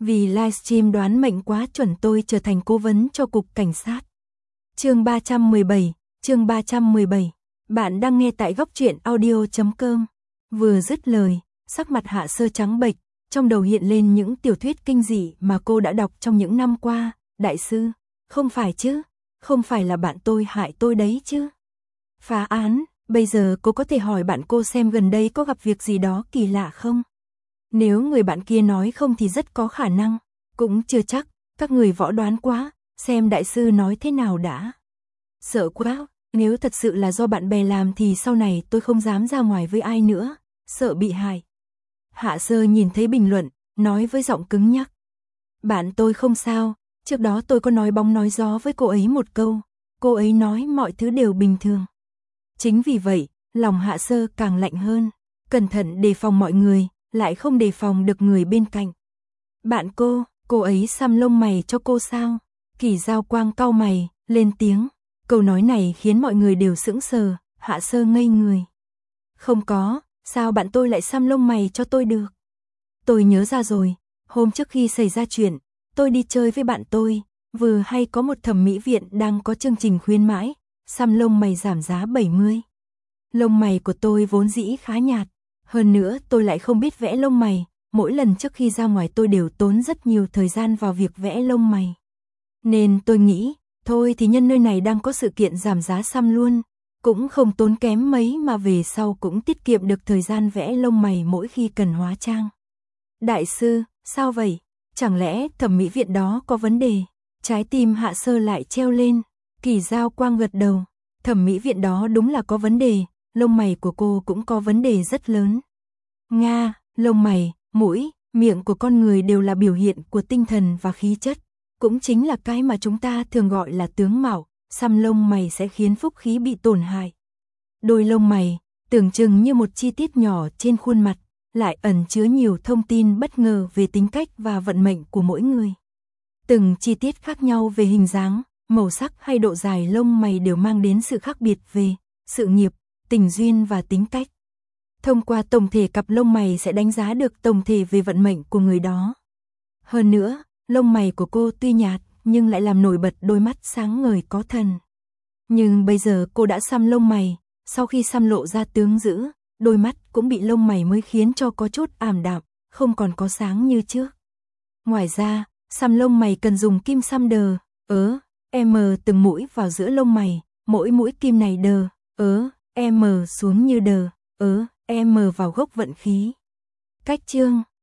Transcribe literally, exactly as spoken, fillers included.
Vì livestream đoán mệnh quá chuẩn tôi trở thành cố vấn cho cục cảnh sát. Chương ba trăm mười bảy, chương ba trăm mười bảy. Bạn đang nghe tại góc truyện audio chấm com. Vừa dứt lời, sắc mặt Hạ Sơ trắng bệch, trong đầu hiện lên những tiểu thuyết kinh dị mà cô đã đọc trong những năm qua. Đại sư, không phải chứ, không phải là bạn tôi hại tôi đấy chứ. Phá án, bây giờ cô có thể hỏi bạn cô xem gần đây có gặp việc gì đó kỳ lạ không? Nếu người bạn kia nói không thì rất có khả năng, cũng chưa chắc, các người võ đoán quá, xem đại sư nói thế nào đã. Sợ quá, nếu thật sự là do bạn bè làm thì sau này tôi không dám ra ngoài với ai nữa, sợ bị hại. Hạ Sơ nhìn thấy bình luận, nói với giọng cứng nhắc. Bạn tôi không sao, trước đó tôi có nói bóng nói gió với cô ấy một câu, cô ấy nói mọi thứ đều bình thường. Chính vì vậy, lòng Hạ Sơ càng lạnh hơn, cẩn thận đề phòng mọi người, lại không đề phòng được người bên cạnh. Bạn cô, cô ấy xăm lông mày cho cô sao? Kỳ Giao Quang cau mày, lên tiếng. Câu nói này khiến mọi người đều sững sờ, Hạ Sơ ngây người. Không có, sao bạn tôi lại xăm lông mày cho tôi được? Tôi nhớ ra rồi, hôm trước khi xảy ra chuyện, tôi đi chơi với bạn tôi, vừa hay có một thẩm mỹ viện đang có chương trình khuyến mãi, xăm lông mày giảm giá bảy mươi. Lông mày của tôi vốn dĩ khá nhạt, hơn nữa tôi lại không biết vẽ lông mày, mỗi lần trước khi ra ngoài tôi đều tốn rất nhiều thời gian vào việc vẽ lông mày. Nên tôi nghĩ, thôi thì nhân nơi này đang có sự kiện giảm giá xăm luôn, cũng không tốn kém mấy mà về sau cũng tiết kiệm được thời gian vẽ lông mày mỗi khi cần hóa trang. Đại sư, sao vậy? Chẳng lẽ thẩm mỹ viện đó có vấn đề? Trái tim Hạ Sơ lại treo lên, Kỳ Giao Quang gật đầu, thẩm mỹ viện đó đúng là có vấn đề, lông mày của cô cũng có vấn đề rất lớn. Nga, lông mày, mũi, miệng của con người đều là biểu hiện của tinh thần và khí chất, cũng chính là cái mà chúng ta thường gọi là tướng mạo, xăm lông mày sẽ khiến phúc khí bị tổn hại. Đôi lông mày, tưởng chừng như một chi tiết nhỏ trên khuôn mặt, lại ẩn chứa nhiều thông tin bất ngờ về tính cách và vận mệnh của mỗi người. Từng chi tiết khác nhau về hình dáng, màu sắc hay độ dài lông mày đều mang đến sự khác biệt về sự nghiệp, tình duyên và tính cách. Thông qua tổng thể cặp lông mày sẽ đánh giá được tổng thể về vận mệnh của người đó. Hơn nữa, lông mày của cô tuy nhạt nhưng lại làm nổi bật đôi mắt sáng ngời có thần. Nhưng bây giờ cô đã xăm lông mày, sau khi xăm lộ ra tướng dữ, đôi mắt cũng bị lông mày mới khiến cho có chút ảm đạm, không còn có sáng như trước. Ngoài ra, xăm lông mày cần dùng kim xăm đờ, ớ, M từng mũi vào giữa lông mày, mỗi mũi kim này đờ, ớ, M xuống như đờ, ớ, M vào gốc vận khí. Cách chương